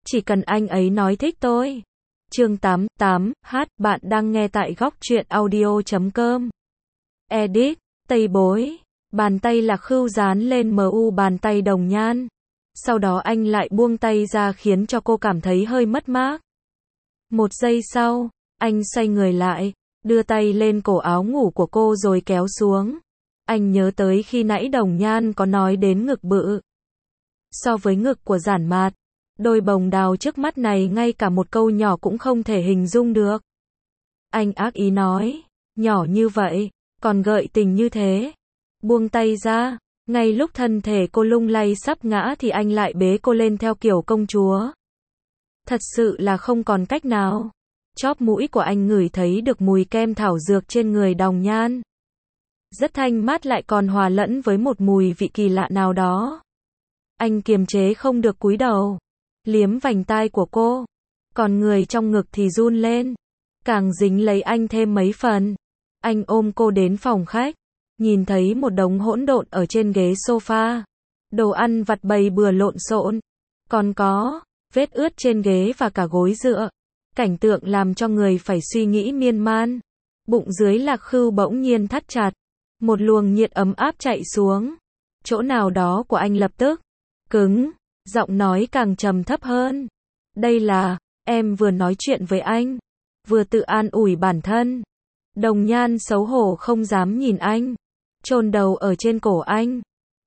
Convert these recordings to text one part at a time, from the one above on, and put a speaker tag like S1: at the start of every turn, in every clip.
S1: chỉ cần anh ấy nói thích tôi. Chương 88, bạn đang nghe tại góc truyện audio.com. Edit, Tây Bối. Bàn tay Lạc Khưu dán lên mu bàn tay Đồng Nhan. Sau đó anh lại buông tay ra khiến cho cô cảm thấy hơi mất mát. Một giây sau, anh xoay người lại, đưa tay lên cổ áo ngủ của cô rồi kéo xuống. Anh nhớ tới khi nãy Đồng Nhan có nói đến ngực bự. So với ngực của Giản Mạt, đôi bồng đào trước mắt này ngay cả một câu nhỏ cũng không thể hình dung được. Anh ác ý nói, nhỏ như vậy, còn gợi tình như thế. Buông tay ra, ngay lúc thân thể cô lung lay sắp ngã thì anh lại bế cô lên theo kiểu công chúa. Thật sự là không còn cách nào. Chóp mũi của anh ngửi thấy được mùi kem thảo dược trên người Đồng Nhan. Rất thanh mát lại còn hòa lẫn với một mùi vị kỳ lạ nào đó. Anh kiềm chế không được cúi đầu, liếm vành tai của cô. Còn người trong ngực thì run lên, càng dính lấy anh thêm mấy phần. Anh ôm cô đến phòng khách, nhìn thấy một đống hỗn độn ở trên ghế sofa. Đồ ăn vặt bày bừa lộn xộn, còn có vết ướt trên ghế và cả gối dựa. Cảnh tượng làm cho người phải suy nghĩ miên man. Bụng dưới Lạc Khưu bỗng nhiên thắt chặt, một luồng nhiệt ấm áp chạy xuống. Chỗ nào đó của anh lập tức cứng, giọng nói càng trầm thấp hơn. Đây là, em vừa nói chuyện với anh, vừa tự an ủi bản thân. Đồng Nhan xấu hổ không dám nhìn anh, chôn đầu ở trên cổ anh.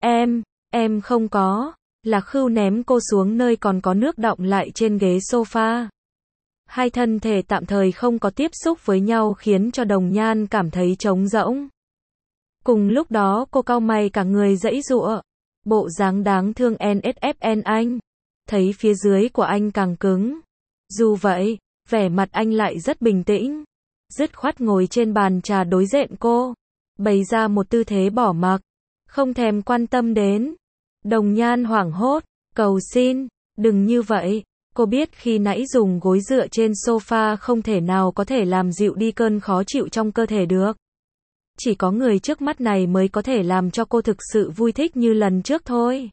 S1: Em không có. Lạc Khưu ném cô xuống nơi còn có nước đọng lại trên ghế sofa. Hai thân thể tạm thời không có tiếp xúc với nhau khiến cho Đồng Nhan cảm thấy trống rỗng. Cùng lúc đó cô cau mày cả người giãy giụa. Bộ dáng đáng thương NSFN anh. Thấy phía dưới của anh càng cứng. Dù vậy, vẻ mặt anh lại rất bình tĩnh. Dứt khoát ngồi trên bàn trà đối diện cô. Bày ra một tư thế bỏ mặc. Không thèm quan tâm đến. Đồng Nhan hoảng hốt, cầu xin, đừng như vậy. Cô biết khi nãy dùng gối dựa trên sofa không thể nào có thể làm dịu đi cơn khó chịu trong cơ thể được. Chỉ có người trước mắt này mới có thể làm cho cô thực sự vui thích như lần trước thôi.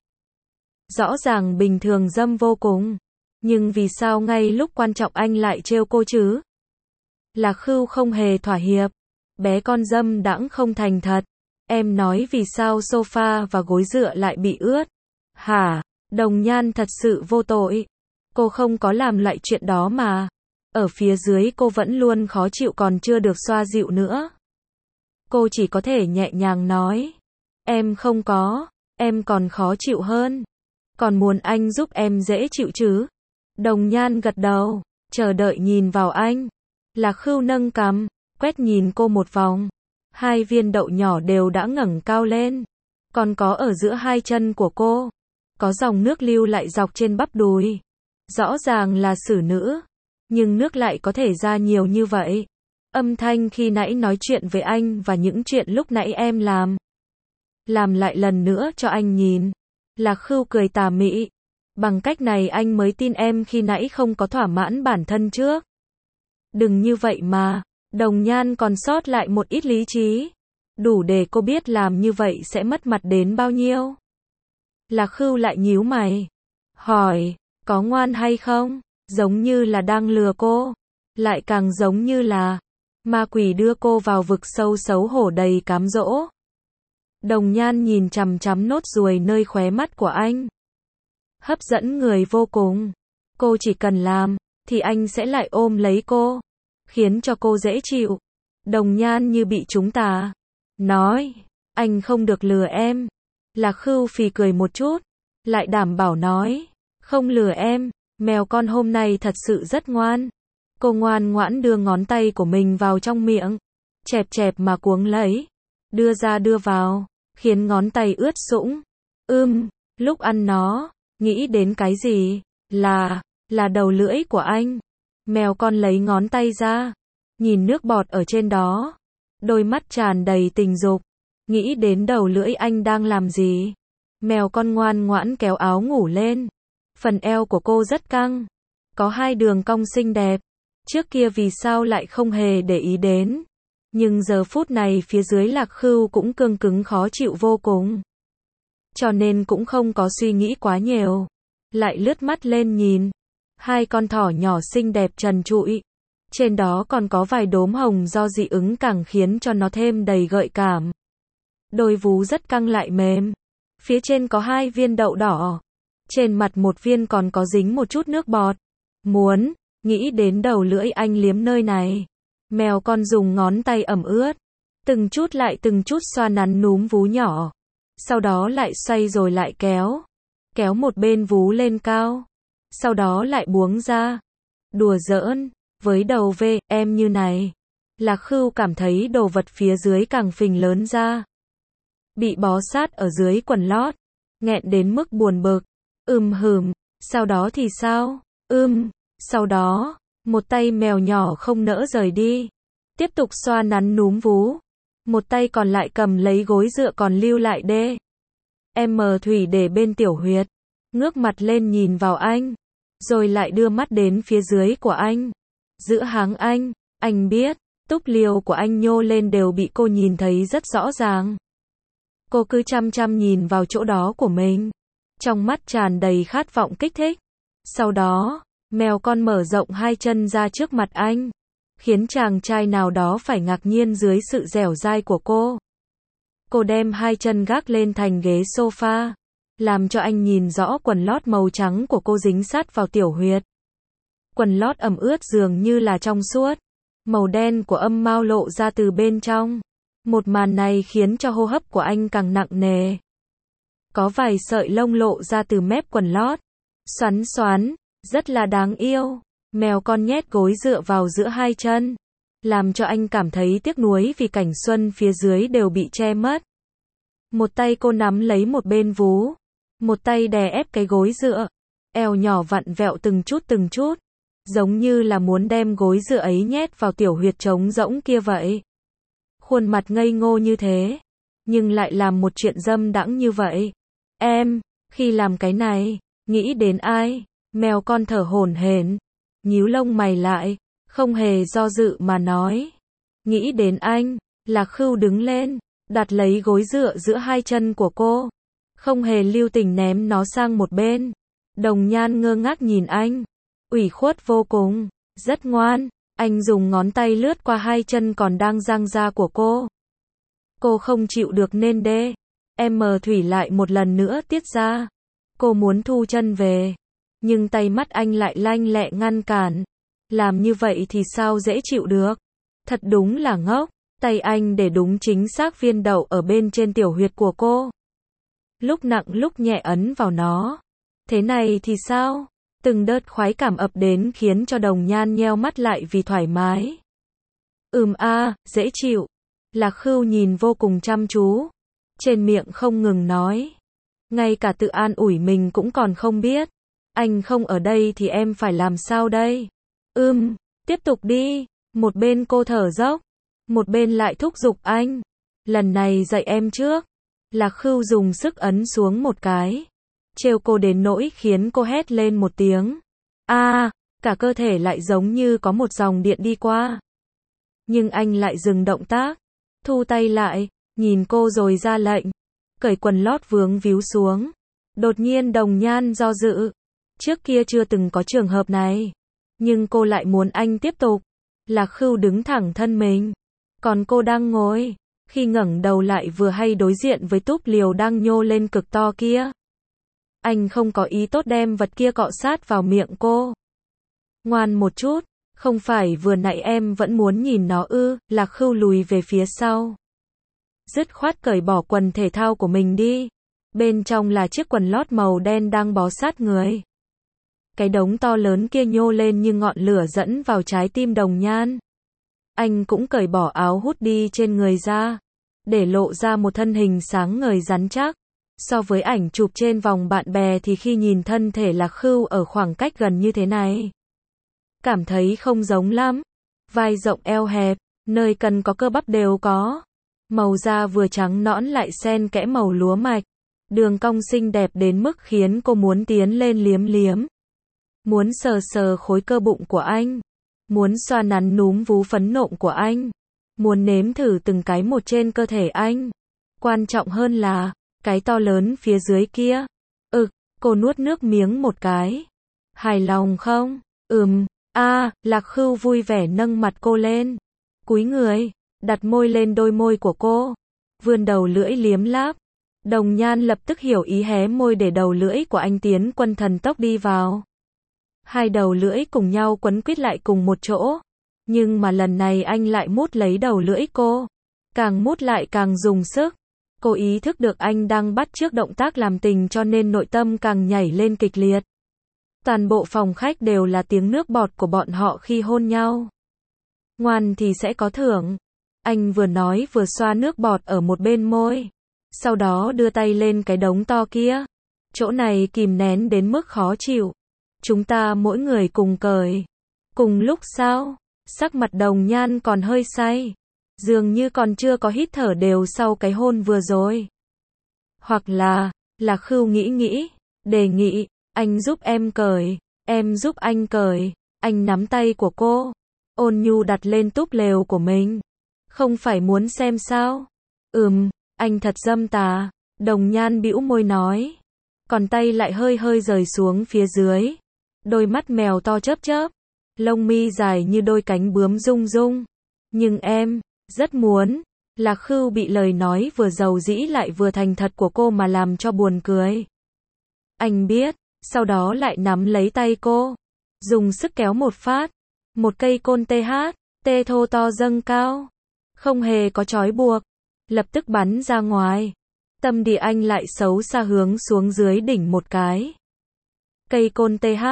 S1: Rõ ràng bình thường dâm vô cùng. Nhưng vì sao ngay lúc quan trọng anh lại trêu cô chứ? Lạc Khưu không hề thỏa hiệp. Bé con dâm đãng không thành thật. Em nói vì sao sofa và gối dựa lại bị ướt? Hả? Đồng Nhan thật sự vô tội. Cô không có làm loại chuyện đó mà. Ở phía dưới cô vẫn luôn khó chịu còn chưa được xoa dịu nữa. Cô chỉ có thể nhẹ nhàng nói. Em không có, em còn khó chịu hơn. Còn muốn anh giúp em dễ chịu chứ? Đồng Nhan gật đầu, chờ đợi nhìn vào anh. Lạc Khưu nâng cằm, quét nhìn cô một vòng. Hai viên đậu nhỏ đều đã ngẩng cao lên. Còn có ở giữa hai chân của cô. Có dòng nước lưu lại dọc trên bắp đùi. Rõ ràng là xử nữ. Nhưng nước lại có thể ra nhiều như vậy. Âm thanh khi nãy nói chuyện với anh và những chuyện lúc nãy em làm. Làm lại lần nữa cho anh nhìn. Lạc Khưu cười tà mị. Bằng cách này anh mới tin em khi nãy không có thỏa mãn bản thân trước. Đừng như vậy mà. Đồng Nhan còn sót lại một ít lý trí. Đủ để cô biết làm như vậy sẽ mất mặt đến bao nhiêu. Lạc Khưu lại nhíu mày. Hỏi, có ngoan hay không? Giống như là đang lừa cô. Lại càng giống như là ma quỷ đưa cô vào vực sâu xấu hổ đầy cám dỗ. Đồng Nhan nhìn chằm chằm nốt ruồi nơi khóe mắt của anh. Hấp dẫn người vô cùng. Cô chỉ cần làm, thì anh sẽ lại ôm lấy cô. Khiến cho cô dễ chịu. Đồng Nhan như bị trúng tà. Nói, anh không được lừa em. Lạc Khưu phì cười một chút. Lại đảm bảo nói, không lừa em. Mèo con hôm nay thật sự rất ngoan. Cô ngoan ngoãn đưa ngón tay của mình vào trong miệng. Chẹp chẹp mà cuống lấy. Đưa ra đưa vào. Khiến ngón tay ướt sũng. Lúc ăn nó. Nghĩ đến cái gì? Là đầu lưỡi của anh. Mèo con lấy ngón tay ra. Nhìn nước bọt ở trên đó. Đôi mắt tràn đầy tình dục. Nghĩ đến đầu lưỡi anh đang làm gì? Mèo con ngoan ngoãn kéo áo ngủ lên. Phần eo của cô rất căng. Có hai đường cong xinh đẹp. Trước kia vì sao lại không hề để ý đến. Nhưng giờ phút này phía dưới Lạc Khưu cũng cương cứng khó chịu vô cùng. Cho nên cũng không có suy nghĩ quá nhiều. Lại lướt mắt lên nhìn. Hai con thỏ nhỏ xinh đẹp trần trụi. Trên đó còn có vài đốm hồng do dị ứng càng khiến cho nó thêm đầy gợi cảm. Đôi vú rất căng lại mềm. Phía trên có 2 viên đậu đỏ. Trên mặt một viên còn có dính một chút nước bọt. Nghĩ đến đầu lưỡi anh liếm nơi này. Mèo con dùng ngón tay ẩm ướt. Từng chút lại từng chút xoa nắn núm vú nhỏ. Sau đó lại xoay rồi lại kéo. Kéo một bên vú lên cao. Sau đó lại buông ra. Đùa giỡn. Với đầu em như này. Lạc Khưu cảm thấy đồ vật phía dưới càng phình lớn ra. Bị bó sát ở dưới quần lót. Nghẹn đến mức buồn bực. Sau đó thì sao? Sau đó, một tay mèo nhỏ không nỡ rời đi. Tiếp tục xoa nắn núm vú. Một tay còn lại cầm lấy gối dựa còn lưu lại Thủy để bên tiểu huyệt. Ngước mặt lên nhìn vào anh. Rồi lại đưa mắt đến phía dưới của anh. Giữa háng anh biết, túp liều của anh nhô lên đều bị cô nhìn thấy rất rõ ràng. Cô cứ chăm chăm nhìn vào chỗ đó của mình. Trong mắt tràn đầy khát vọng kích thích. Sau đó, mèo con mở rộng 2 chân ra trước mặt anh. Khiến chàng trai nào đó phải ngạc nhiên dưới sự dẻo dai của cô. Cô đem 2 chân gác lên thành ghế sofa. Làm cho anh nhìn rõ quần lót màu trắng của cô dính sát vào tiểu huyệt. Quần lót ẩm ướt dường như là trong suốt. Màu đen của âm mao lộ ra từ bên trong. Một màn này khiến cho hô hấp của anh càng nặng nề. Có vài sợi lông lộ ra từ mép quần lót. Xoắn xoắn, rất là đáng yêu. Mèo con nhét gối dựa vào giữa 2 chân. Làm cho anh cảm thấy tiếc nuối vì cảnh xuân phía dưới đều bị che mất. Một tay cô nắm lấy một bên vú. Một tay đè ép cái gối dựa. Eo nhỏ vặn vẹo từng chút. Giống như là muốn đem gối dựa ấy nhét vào tiểu huyệt trống rỗng kia vậy. Khuôn mặt ngây ngô như thế. Nhưng lại làm một chuyện dâm đãng như vậy. Khi làm cái này, nghĩ đến ai? Mèo con thở hổn hển, nhíu lông mày lại, không hề do dự mà nói. Nghĩ đến anh. Lạc Khưu đứng lên, đặt lấy gối dựa giữa 2 chân của cô. Không hề lưu tình ném nó sang một bên. Đồng Nhan ngơ ngác nhìn anh. Ủy khuất vô cùng, rất ngoan. Anh dùng ngón tay lướt qua 2 chân còn đang giang ra của cô. Cô không chịu được nên Thủy lại một lần nữa tiết ra. Cô muốn thu chân về. Nhưng tay mắt anh lại lanh lẹ ngăn cản. Làm như vậy thì sao dễ chịu được. Thật đúng là ngốc. Tay anh để đúng chính xác viên đậu ở bên trên tiểu huyệt của cô. Lúc nặng lúc nhẹ ấn vào nó. Thế này thì sao? Từng đợt khoái cảm ập đến khiến cho Đồng Nhan nheo mắt lại vì thoải mái. Dễ chịu. Lạc Khưu nhìn vô cùng chăm chú. Trên miệng không ngừng nói. Ngay cả tự an ủi mình cũng còn không biết. Anh không ở đây thì em phải làm sao đây? Tiếp tục đi. Một bên cô thở dốc. Một bên lại thúc giục anh. Lần này dạy em trước. Lạc Khưu dùng sức ấn xuống một cái. Trêu cô đến nỗi khiến cô hét lên một tiếng. Cả cơ thể lại giống như có một dòng điện đi qua. Nhưng anh lại dừng động tác. Thu tay lại, nhìn cô rồi ra lệnh. Cởi quần lót vướng víu xuống. Đột nhiên Đồng Nhan do dự. Trước kia chưa từng có trường hợp này. Nhưng cô lại muốn anh tiếp tục. Lạc Khưu đứng thẳng thân mình. Còn cô đang ngồi. Khi ngẩng đầu lại vừa hay đối diện với túp liều đang nhô lên cực to kia. Anh không có ý tốt đem vật kia cọ sát vào miệng cô. Ngoan một chút, không phải vừa nãy em vẫn muốn nhìn nó ư? Lạc Khưu lùi về phía sau. Dứt khoát cởi bỏ quần thể thao của mình đi. Bên trong là chiếc quần lót màu đen đang bó sát người. Cái đống to lớn kia nhô lên như ngọn lửa dẫn vào trái tim Đồng Nhan. Anh cũng cởi bỏ áo hút đi trên người ra. Để lộ ra một thân hình sáng ngời rắn chắc. So với ảnh chụp trên vòng bạn bè thì khi nhìn thân thể Lạc Khưu ở khoảng cách gần như thế này, cảm thấy không giống lắm. Vai rộng eo hẹp, nơi cần có cơ bắp đều có. Màu da vừa trắng nõn lại xen kẽ màu lúa mạch. Đường cong xinh đẹp đến mức khiến cô muốn tiến lên liếm liếm. Muốn sờ sờ khối cơ bụng của anh. Muốn xoa nắn núm vú phấn nộn của anh. Muốn nếm thử từng cái một trên cơ thể anh. Quan trọng hơn là cái to lớn phía dưới kia. Cô nuốt nước miếng một cái. Hài lòng không? Lạc Khưu vui vẻ nâng mặt cô lên. Cúi người, đặt môi lên đôi môi của cô. Vươn đầu lưỡi liếm láp. Đồng Nhan lập tức hiểu ý hé môi để đầu lưỡi của anh tiến quân thần tốc đi vào. Hai đầu lưỡi cùng nhau quấn quýt lại cùng một chỗ. Nhưng mà lần này anh lại mút lấy đầu lưỡi cô. Càng mút lại càng dùng sức. Cô ý thức được anh đang bắt chước động tác làm tình cho nên nội tâm càng nhảy lên kịch liệt. Toàn bộ phòng khách đều là tiếng nước bọt của bọn họ khi hôn nhau. Ngoan thì sẽ có thưởng. Anh vừa nói vừa xoa nước bọt ở một bên môi. Sau đó đưa tay lên cái đống to kia. Chỗ này kìm nén đến mức khó chịu. Chúng ta mỗi người cùng cởi. Cùng lúc sao? Sắc mặt Đồng Nhan còn hơi say. Dường như còn chưa có hít thở đều sau cái hôn vừa rồi. Hoặc là, Lạc Khưu nghĩ, đề nghị, anh giúp em cởi, em giúp anh cởi. Anh nắm tay của cô, ôn nhu đặt lên túp lều của mình. Không phải muốn xem sao? Anh thật dâm tà. Đồng Nhan bĩu môi nói. Còn tay lại hơi rời xuống phía dưới. Đôi mắt mèo to chớp chớp. Lông mi dài như đôi cánh bướm rung rung. Nhưng em rất muốn. Lạc Khưu bị lời nói vừa dầu dĩ lại vừa thành thật của cô mà làm cho buồn cười. Anh biết, sau đó lại nắm lấy tay cô. Dùng sức kéo một phát. Một cây côn tê thô to dâng cao. Không hề có trói buộc. Lập tức bắn ra ngoài. Tâm địa anh lại xấu xa hướng xuống dưới đỉnh một cái. Cây côn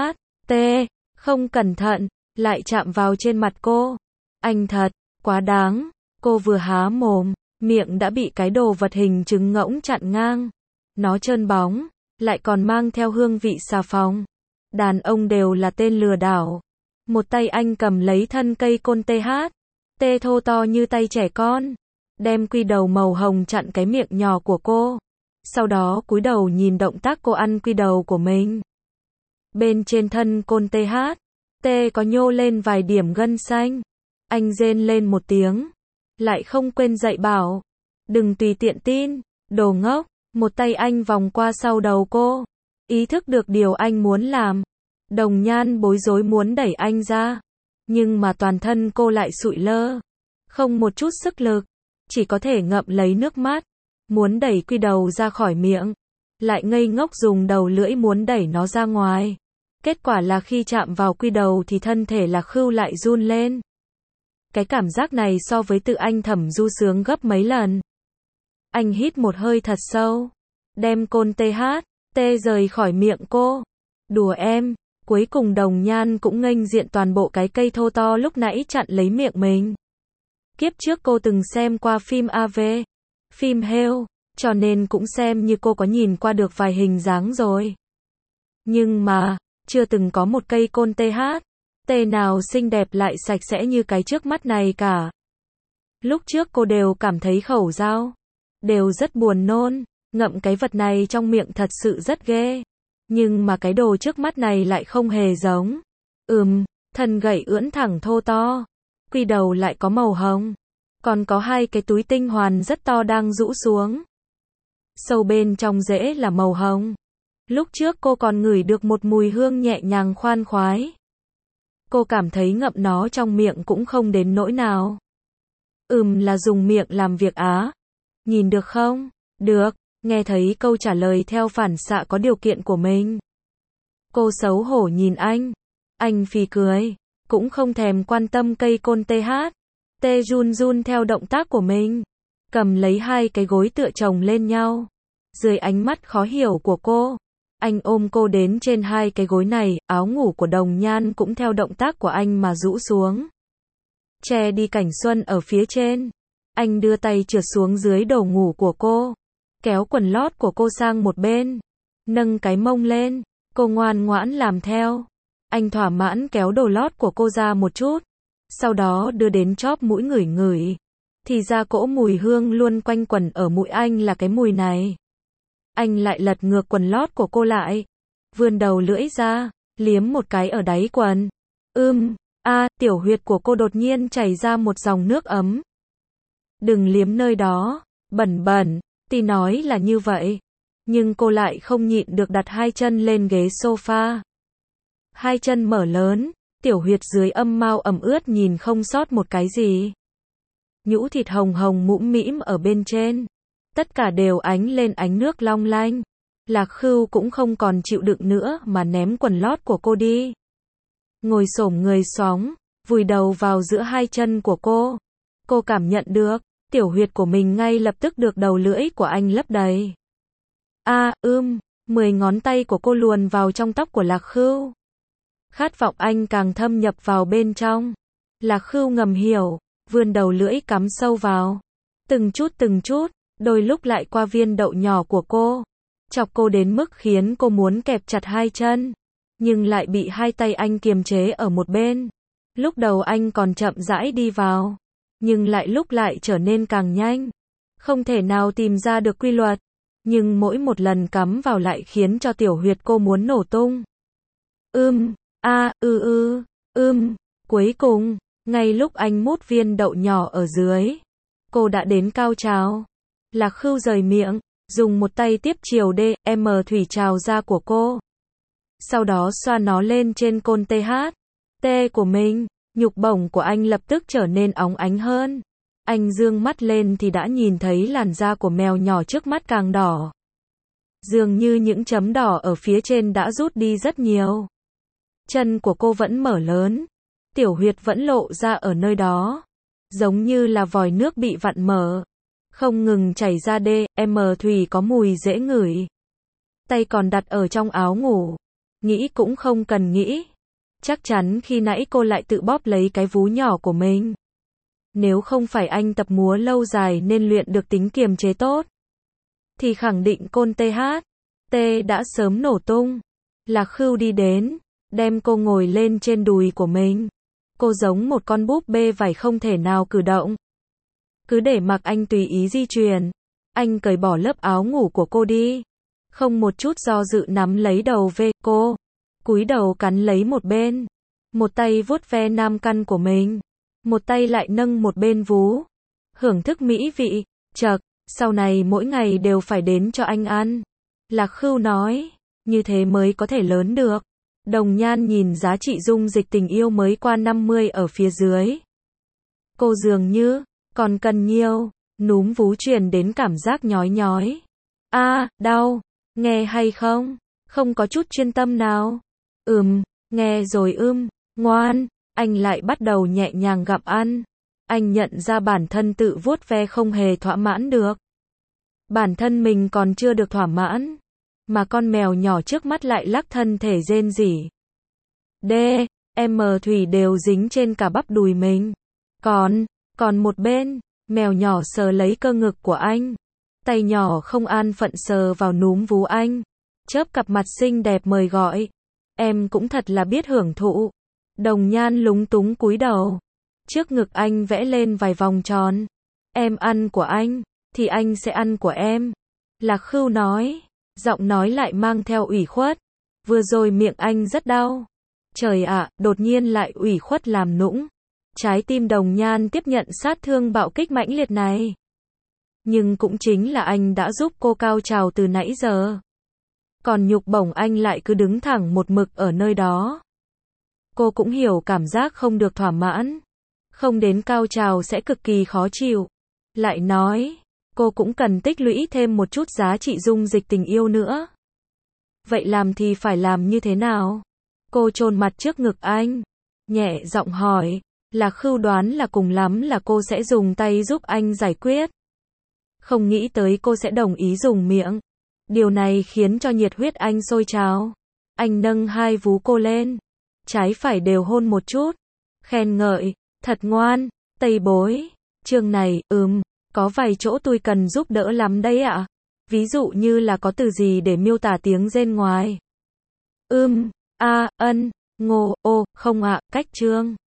S1: không cẩn thận, lại chạm vào trên mặt cô. Anh thật, quá đáng. Cô vừa há mồm, miệng đã bị cái đồ vật hình trứng ngỗng chặn ngang. Nó trơn bóng, lại còn mang theo hương vị xà phòng. Đàn ông đều là tên lừa đảo. Một tay anh cầm lấy thân cây côn tê thô to như tay trẻ con. Đem quy đầu màu hồng chặn cái miệng nhỏ của cô. Sau đó cúi đầu nhìn động tác cô ăn quy đầu của mình. Bên trên thân côn tê có nhô lên vài điểm gân xanh. Anh rên lên một tiếng. Lại không quên dạy bảo. Đừng tùy tiện tin, đồ ngốc. Một tay anh vòng qua sau đầu cô. Ý thức được điều anh muốn làm. Đồng Nhan bối rối muốn đẩy anh ra. Nhưng mà toàn thân cô lại sụi lơ. Không một chút sức lực. Chỉ có thể ngậm lấy nước mắt. Muốn đẩy quy đầu ra khỏi miệng. Lại ngây ngốc dùng đầu lưỡi muốn đẩy nó ra ngoài. Kết quả là khi chạm vào quy đầu thì thân thể Lạc Khưu lại run lên. Cái cảm giác này so với tự anh thầm du sướng gấp mấy lần. Anh hít một hơi thật sâu. Đem côn tê rời khỏi miệng cô. Đùa em. Cuối cùng Đồng Nhan cũng nghênh diện toàn bộ cái cây thô to lúc nãy chặn lấy miệng mình. Kiếp trước cô từng xem qua phim AV, phim heo, cho nên cũng xem như cô có nhìn qua được vài hình dáng rồi. Nhưng mà, chưa từng có một cây côn tê nào xinh đẹp lại sạch sẽ như cái trước mắt này cả. Lúc trước cô đều cảm thấy khẩu dao, đều rất buồn nôn, ngậm cái vật này trong miệng thật sự rất ghê. Nhưng mà cái đồ trước mắt này lại không hề giống. Thân gậy ưỡn thẳng thô to. Quy đầu lại có màu hồng. Còn có hai cái túi tinh hoàn rất to đang rũ xuống. Sâu bên trong rễ là màu hồng. Lúc trước cô còn ngửi được một mùi hương nhẹ nhàng khoan khoái. Cô cảm thấy ngậm nó trong miệng cũng không đến nỗi nào. Là dùng miệng làm việc á. Nhìn được không? Được. Nghe thấy câu trả lời theo phản xạ có điều kiện của mình. Cô xấu hổ nhìn anh. Anh phì cười. Cũng không thèm quan tâm cây côn tê run theo động tác của mình. Cầm lấy hai cái gối tựa chồng lên nhau. Dưới ánh mắt khó hiểu của cô. Anh ôm cô đến trên hai cái gối này. Áo ngủ của Đồng Nhan cũng theo động tác của anh mà rũ xuống. Che đi cảnh xuân ở phía trên. Anh đưa tay trượt xuống dưới đồ ngủ của cô. Kéo quần lót của cô sang một bên. Nâng cái mông lên. Cô ngoan ngoãn làm theo. Anh thỏa mãn kéo đồ lót của cô ra một chút. Sau đó đưa đến chóp mũi ngửi. Thì ra cỗ mùi hương luôn quanh quẩn ở mũi anh là cái mùi này. Anh lại lật ngược quần lót của cô lại. Vươn đầu lưỡi ra. Liếm một cái ở đáy quần. Tiểu huyệt của cô đột nhiên chảy ra một dòng nước ấm. Đừng liếm nơi đó. Bẩn. Thì nói là như vậy. Nhưng cô lại không nhịn được đặt hai chân lên ghế sofa. Hai chân mở lớn, tiểu huyệt dưới âm mao ẩm ướt nhìn không sót một cái gì. Nhũ thịt hồng hồng mũm mĩm ở bên trên. Tất cả đều ánh lên ánh nước long lanh. Lạc Khưu cũng không còn chịu đựng nữa mà ném quần lót của cô đi. Ngồi xổm người xuống, vùi đầu vào giữa hai chân của cô. Cô cảm nhận được, tiểu huyệt của mình ngay lập tức được đầu lưỡi của anh lấp đầy. 10 ngón tay của cô luồn vào trong tóc của Lạc Khưu. Khát vọng anh càng thâm nhập vào bên trong. Lạc Khưu ngầm hiểu, vươn đầu lưỡi cắm sâu vào. Từng chút, đôi lúc lại qua viên đậu nhỏ của cô. Chọc cô đến mức khiến cô muốn kẹp chặt hai chân. Nhưng lại bị hai tay anh kiềm chế ở một bên. Lúc đầu anh còn chậm rãi đi vào. Nhưng lúc lại trở nên càng nhanh. Không thể nào tìm ra được quy luật. Nhưng mỗi một lần cắm vào lại khiến cho tiểu huyệt cô muốn nổ tung. Cuối cùng, ngay lúc anh mút viên đậu nhỏ ở dưới, cô đã đến cao trào. Lạc Khưu rời miệng, dùng một tay tiếp chiều DM thủy trào ra của cô. Sau đó xoa nó lên trên côn THT của mình, nhục bổng của anh lập tức trở nên óng ánh hơn. Anh dương mắt lên thì đã nhìn thấy làn da của mèo nhỏ trước mắt càng đỏ. Dường như những chấm đỏ ở phía trên đã rút đi rất nhiều. Chân của cô vẫn mở lớn. Tiểu huyệt vẫn lộ ra ở nơi đó. Giống như là vòi nước bị vặn mở. Không ngừng chảy ra DM thủy có mùi dễ ngửi. Tay còn đặt ở trong áo ngủ. Nghĩ cũng không cần nghĩ. Chắc chắn khi nãy cô lại tự bóp lấy cái vú nhỏ của mình. Nếu không phải anh tập múa lâu dài nên luyện được tính kiềm chế tốt, thì khẳng định côn THT đã sớm nổ tung. Lạc Khưu đi đến, đem cô ngồi lên trên đùi của mình. Cô giống một con búp bê vải không thể nào cử động. Cứ để mặc anh tùy ý di chuyển. Anh cởi bỏ lớp áo ngủ của cô đi. Không một chút do dự nắm lấy đầu về cô. Cúi đầu cắn lấy một bên. Một tay vuốt ve nam căn của mình. Một tay lại nâng một bên vú. Hưởng thức mỹ vị. Chậc, sau này mỗi ngày đều phải đến cho anh ăn. Lạc Khưu nói, như thế mới có thể lớn được. Đồng Nhan nhìn giá trị dung dịch tình yêu mới qua 50 ở phía dưới. Cô dường như còn cần nhiều. Núm vú truyền đến cảm giác nhói nhói. Đau. Nghe hay không? Không có chút chuyên tâm nào. Nghe rồi ngoan. Anh lại bắt đầu nhẹ nhàng gặm ăn. Anh nhận ra bản thân tự vuốt ve không hề thỏa mãn được. Bản thân mình còn chưa được thỏa mãn. Mà con mèo nhỏ trước mắt lại lắc thân thể rên rỉ. DM thủy đều dính trên cả bắp đùi mình. Còn một bên, mèo nhỏ sờ lấy cơ ngực của anh. Tay nhỏ không an phận sờ vào núm vú anh. Chớp cặp mặt xinh đẹp mời gọi. Em cũng thật là biết hưởng thụ. Đồng Nhan lúng túng cúi đầu. Trước ngực anh vẽ lên vài vòng tròn. Em ăn của anh, thì anh sẽ ăn của em. Lạc Khưu nói. Giọng nói lại mang theo ủy khuất. Vừa rồi miệng anh rất đau. Trời ạ, đột nhiên lại ủy khuất làm nũng. Trái tim Đồng Nhan tiếp nhận sát thương bạo kích mãnh liệt này. Nhưng cũng chính là anh đã giúp cô cao trào từ nãy giờ. Còn nhục bổng anh lại cứ đứng thẳng một mực ở nơi đó. Cô cũng hiểu cảm giác không được thỏa mãn. Không đến cao trào sẽ cực kỳ khó chịu. Lại nói, cô cũng cần tích lũy thêm một chút giá trị dung dịch tình yêu nữa. Vậy làm thì phải làm như thế nào? Cô chôn mặt trước ngực anh. Nhẹ giọng hỏi. Lạc Khưu đoán là cùng lắm là cô sẽ dùng tay giúp anh giải quyết. Không nghĩ tới cô sẽ đồng ý dùng miệng. Điều này khiến cho nhiệt huyết anh sôi trào. Anh nâng hai vú cô lên. Trái phải đều hôn một chút. Khen ngợi. Thật ngoan. Tây bối. Chương này, có vài chỗ tôi cần giúp đỡ lắm đấy ạ. Ví dụ như là có từ gì để miêu tả tiếng rên ngoài. Ngô, không ạ, cách chương.